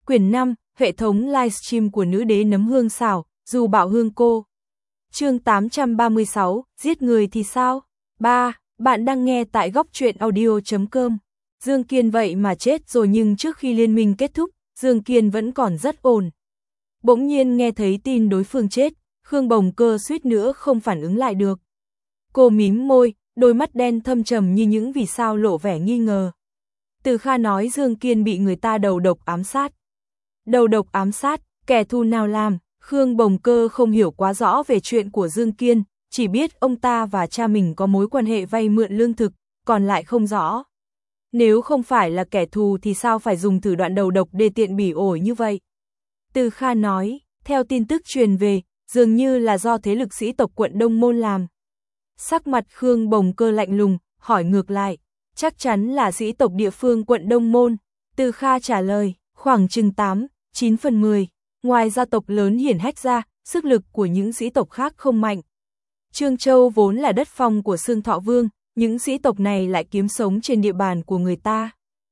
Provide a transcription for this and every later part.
Quyển 5, hệ thống livestream của nữ đế nấm hương xào, dù bảo hương cô. Chương 836, giết người thì sao? 3. Bạn đang nghe tại góc truyện audio.com. Dương Kiên vậy mà chết rồi, nhưng trước khi liên minh kết thúc, Dương Kiên vẫn còn rất ổn. Bỗng nhiên nghe thấy tin đối phương chết, Khương Bồng Cơ suýt nữa không phản ứng lại được. Cô mím môi, đôi mắt đen thâm trầm như những vì sao lộ vẻ nghi ngờ. Từ Kha nói Dương Kiên bị người ta đầu độc ám sát. Đầu độc ám sát, kẻ thù nào làm? Khương Bồng Cơ không hiểu quá rõ về chuyện của Dương Kiên, chỉ biết ông ta và cha mình có mối quan hệ vay mượn lương thực, còn lại không rõ. Nếu không phải là kẻ thù thì sao phải dùng thủ đoạn đầu độc đê tiện bỉ ổi như vậy? Từ Kha nói, theo tin tức truyền về, dường như là do thế lực sĩ tộc quận Đông Môn làm. Sắc mặt Khương Bồng Cơ lạnh lùng, hỏi ngược lại, chắc chắn là sĩ tộc địa phương quận Đông Môn. Từ Kha trả lời, khoảng chừng 8-9 phần 10. Ngoài gia tộc lớn hiển hách ra, sức lực của những sĩ tộc khác không mạnh. Trương Châu vốn là đất phong của Xương Thọ Vương, những sĩ tộc này lại kiếm sống trên địa bàn của người ta.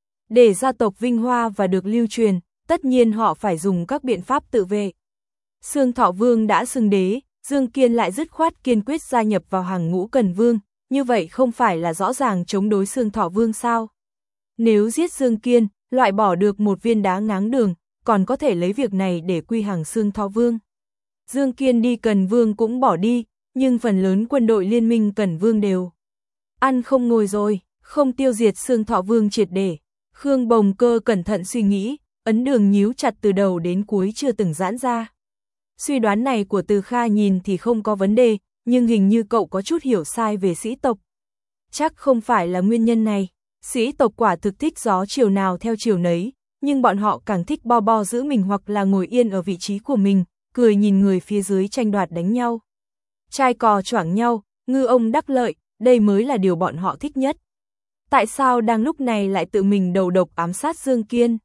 Để gia tộc vinh hoa và được lưu truyền, tất nhiên họ phải dùng các biện pháp tự vệ. Xương Thọ Vương đã xưng đế, Dương Kiên lại dứt khoát kiên quyết gia nhập vào hàng ngũ Cần Vương, như vậy không phải là rõ ràng chống đối Xương Thọ Vương sao? Nếu giết Dương Kiên, loại bỏ được một viên đá ngáng đường, còn có thể lấy việc này để quy hàng Xương Thọ Vương. Dương Kiên đi Cần Vương cũng bỏ đi, nhưng phần lớn quân đội liên minh Cần Vương đều ăn không ngồi rồi, không tiêu diệt Xương Thọ Vương triệt để. Khương Bồng Cơ cẩn thận suy nghĩ, ấn đường nhíu chặt từ đầu đến cuối chưa từng giãn ra. Suy đoán này của Từ Kha nhìn thì không có vấn đề, nhưng hình như cậu có chút hiểu sai về sĩ tộc. Chắc không phải là nguyên nhân này, sĩ tộc quả thực thích gió chiều nào theo chiều nấy, nhưng bọn họ càng thích bo bo giữ mình hoặc là ngồi yên ở vị trí của mình, cười nhìn người phía dưới tranh đoạt đánh nhau. Trai cò choảng nhau, ngư ông đắc lợi, đây mới là điều bọn họ thích nhất. Tại sao đang lúc này lại tự mình đầu độc ám sát Dương Kiên?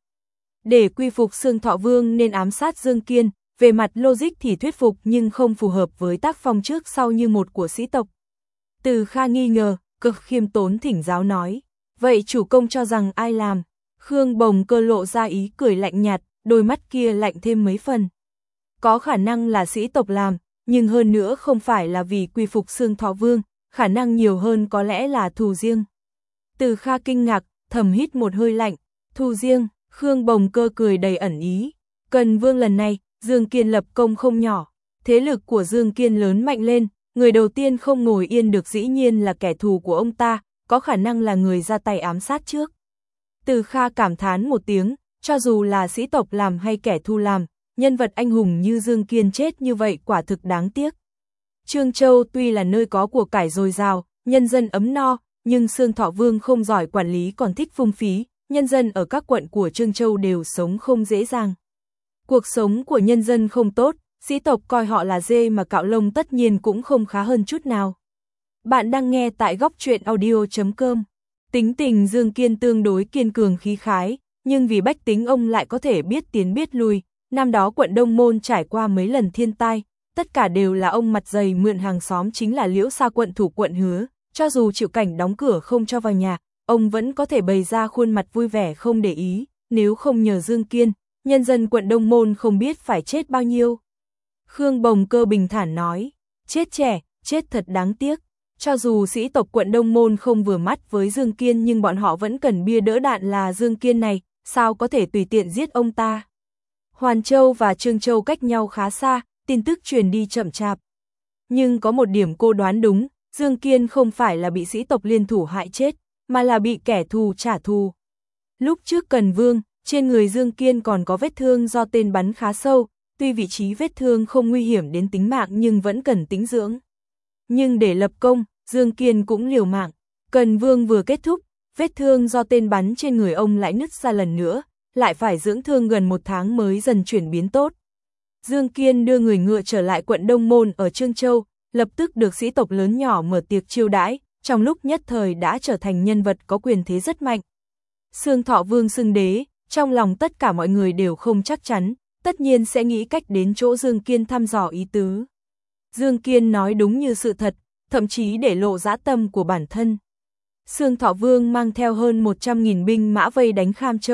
Để quy phục Xương Thọ Vương nên ám sát Dương Kiên, về mặt logic thì thuyết phục nhưng không phù hợp với tác phong trước sau như một của sĩ tộc. Từ Kha nghi ngờ, cực khiêm tốn thỉnh giáo nói, vậy chủ công cho rằng ai làm? Khương Bồng Cơ lộ ra ý cười lạnh nhạt, đôi mắt kia lạnh thêm mấy phần. Có khả năng là sĩ tộc làm, nhưng hơn nữa không phải là vì quy phục Xương Thọ Vương, khả năng nhiều hơn có lẽ là thù riêng. Từ Kha kinh ngạc, thầm hít một hơi lạnh, thù riêng. Khương Bồng Cơ cười đầy ẩn ý. Cần Vương lần này, Dương Kiên lập công không nhỏ. Thế lực của Dương Kiên lớn mạnh lên, người đầu tiên không ngồi yên được dĩ nhiên là kẻ thù của ông ta, có khả năng là người ra tay ám sát trước. Từ Kha cảm thán một tiếng, cho dù là sĩ tộc làm hay kẻ thù làm, nhân vật anh hùng như Dương Kiên chết như vậy quả thực đáng tiếc. Trương Châu tuy là nơi có của cải dồi dào, nhân dân ấm no, nhưng Xương Thọ Vương không giỏi quản lý còn thích phung phí. Nhân dân ở các quận của Trương Châu đều sống không dễ dàng. Cuộc sống của nhân dân không tốt, sĩ tộc coi họ là dê mà cạo lông tất nhiên cũng không khá hơn chút nào. Bạn đang nghe tại góc truyện audio.com. Tính tình Dương Kiên tương đối kiên cường khí khái, nhưng vì bách tính ông lại có thể biết tiến biết lui. Năm đó quận Đông Môn trải qua mấy lần thiên tai, tất cả đều là ông mặt dày mượn hàng xóm chính là Liễu Sa quận thủ quận Hứa, cho dù chịu cảnh đóng cửa không cho vào nhà. Ông vẫn có thể bày ra khuôn mặt vui vẻ không để ý, nếu không nhờ Dương Kiên, nhân dân quận Đông Môn không biết phải chết bao nhiêu. Khương Bồng Cơ bình thản nói, chết trẻ, chết thật đáng tiếc. Cho dù sĩ tộc quận Đông Môn không vừa mắt với Dương Kiên nhưng bọn họ vẫn cần bia đỡ đạn là Dương Kiên này, sao có thể tùy tiện giết ông ta. Hoàn Châu và Trương Châu cách nhau khá xa, tin tức truyền đi chậm chạp. Nhưng có một điểm cô đoán đúng, Dương Kiên không phải là bị sĩ tộc liên thủ hại chết, mà là bị kẻ thù trả thù. Lúc trước Cần Vương, trên người Dương Kiên còn có vết thương do tên bắn khá sâu, tuy vị trí vết thương không nguy hiểm đến tính mạng nhưng vẫn cần tĩnh dưỡng. Nhưng để lập công, Dương Kiên cũng liều mạng. Cần Vương vừa kết thúc, vết thương do tên bắn trên người ông lại nứt ra lần nữa, lại phải dưỡng thương gần 1 tháng mới dần chuyển biến tốt. Dương Kiên đưa người ngựa trở lại quận Đông Môn ở Trương Châu, lập tức được sĩ tộc lớn nhỏ mở tiệc chiêu đãi. Trong lúc nhất thời đã trở thành nhân vật có quyền thế rất mạnh. Xương Thọ Vương xưng đế, trong lòng tất cả mọi người đều không chắc chắn, tất nhiên sẽ nghĩ cách đến chỗ Dương Kiên thăm dò ý tứ. Dương Kiên nói đúng như sự thật, thậm chí để lộ dã tâm của bản thân. Xương Thọ Vương mang theo hơn 100.000 binh mã vây đánh Kham Châu,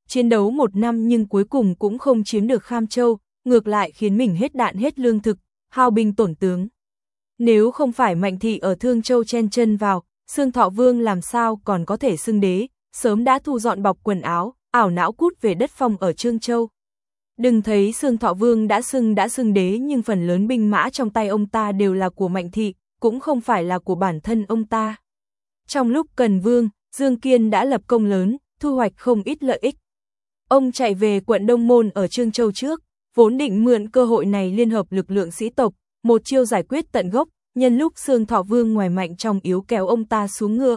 chiến đấu 1 năm nhưng cuối cùng cũng không chiếm được Kham Châu, ngược lại khiến mình hết đạn hết lương thực, hao binh tổn tướng. Nếu không phải Mạnh Thị ở Thương Châu chen chân vào, Xương Thọ Vương làm sao còn có thể xưng đế, sớm đã thu dọn bọc quần áo, ảo não cút về đất phong ở Trương Châu. Đừng thấy Xương Thọ Vương đã xưng đế nhưng phần lớn binh mã trong tay ông ta đều là của Mạnh Thị, cũng không phải là của bản thân ông ta. Trong lúc cần vương, Dương Kiên đã lập công lớn, thu hoạch không ít lợi ích. Ông chạy về quận Đông Môn ở Trương Châu trước, vốn định mượn cơ hội này liên hợp lực lượng sĩ tộc, một chiêu giải quyết tận gốc, nhân lúc Xương Thọ Vương ngoài mạnh trong yếu kéo ông ta xuống ngựa.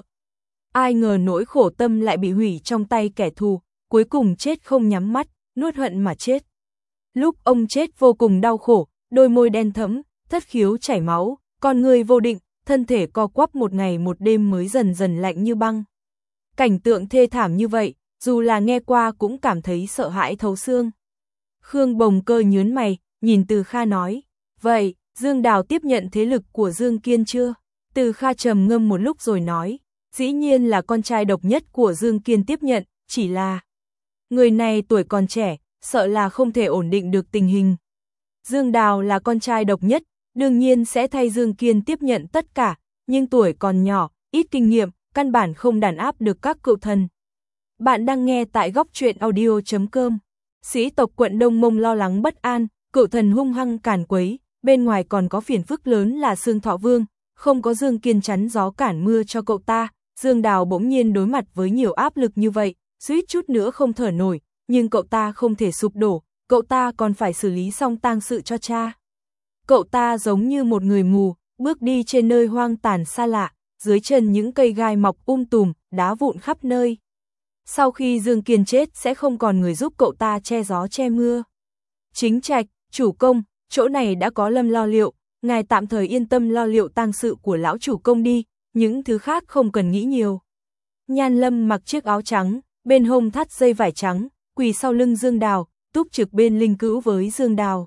Ai ngờ nỗi khổ tâm lại bị hủy trong tay kẻ thù, cuối cùng chết không nhắm mắt, nuốt hận mà chết. Lúc ông chết vô cùng đau khổ, đôi môi đen thẫm, thất khiếu chảy máu, con người vô định, thân thể co quắp một ngày một đêm mới dần dần lạnh như băng. Cảnh tượng thê thảm như vậy, dù là nghe qua cũng cảm thấy sợ hãi thấu xương. Khương Bồng Cơ nhướng mày, nhìn Từ Kha nói, vậy, Dương Đào tiếp nhận thế lực của Dương Kiên chưa? Từ Kha trầm ngâm một lúc rồi nói, dĩ nhiên là con trai độc nhất của Dương Kiên tiếp nhận, chỉ là người này tuổi còn trẻ, sợ là không thể ổn định được tình hình. Dương Đào là con trai độc nhất, đương nhiên sẽ thay Dương Kiên tiếp nhận tất cả, nhưng tuổi còn nhỏ, ít kinh nghiệm, căn bản không đàn áp được các cựu thần. Bạn đang nghe tại góc truyện audio.com. Sĩ tộc quận Đông Mông lo lắng bất an, cựu thần hung hăng càn quấy, bên ngoài còn có phiền phức lớn là Xương Thọ Vương, không có Dương Kiên chắn gió cản mưa cho cậu ta, Dương Đào bỗng nhiên đối mặt với nhiều áp lực như vậy, suýt chút nữa không thở nổi, nhưng cậu ta không thể sụp đổ, cậu ta còn phải xử lý xong tang sự cho cha. Cậu ta giống như một người mù, bước đi trên nơi hoang tàn xa lạ, dưới chân những cây gai mọc tùm, đá vụn khắp nơi. Sau khi Dương Kiên chết sẽ không còn người giúp cậu ta che gió che mưa. Chính trạch, chủ công, chỗ này đã có Lâm lo liệu, ngài tạm thời yên tâm lo liệu tang sự của lão chủ công đi, những thứ khác không cần nghĩ nhiều. Nhan Lâm mặc chiếc áo trắng, bên hông thắt dây vải trắng, quỳ sau lưng Dương Đào, túc trực bên linh cữu với Dương Đào.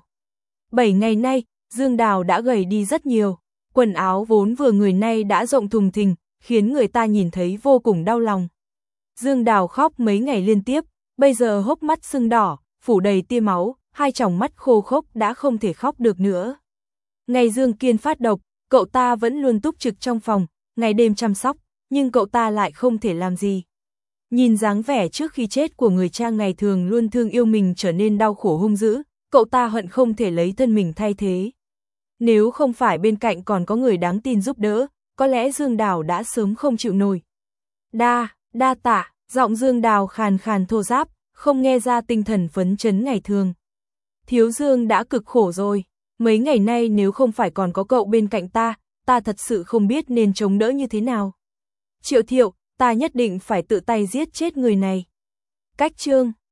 7 ngày nay, Dương Đào đã gầy đi rất nhiều, quần áo vốn vừa người nay đã rộng thùng thình, khiến người ta nhìn thấy vô cùng đau lòng. Dương Đào khóc mấy ngày liên tiếp, bây giờ hốc mắt sưng đỏ, phủ đầy tia máu, hai tròng mắt khô khốc đã không thể khóc được nữa. Ngày Dương Kiên phát độc, cậu ta vẫn luôn túc trực trong phòng, ngày đêm chăm sóc, nhưng cậu ta lại không thể làm gì. Nhìn dáng vẻ trước khi chết của người cha ngày thường luôn thương yêu mình trở nên đau khổ hung dữ, cậu ta hận không thể lấy thân mình thay thế. Nếu không phải bên cạnh còn có người đáng tin giúp đỡ, có lẽ Dương Đào đã sớm không chịu nổi. Đa tạ, giọng Dương Đào khàn khàn thô ráp, không nghe ra tinh thần phấn chấn ngày thường. Thiếu Dương đã cực khổ rồi, mấy ngày nay nếu không phải còn có cậu bên cạnh ta thật sự không biết nên chống đỡ như thế nào. Triệu Thiệu, ta nhất định phải tự tay giết chết người này. Cách chương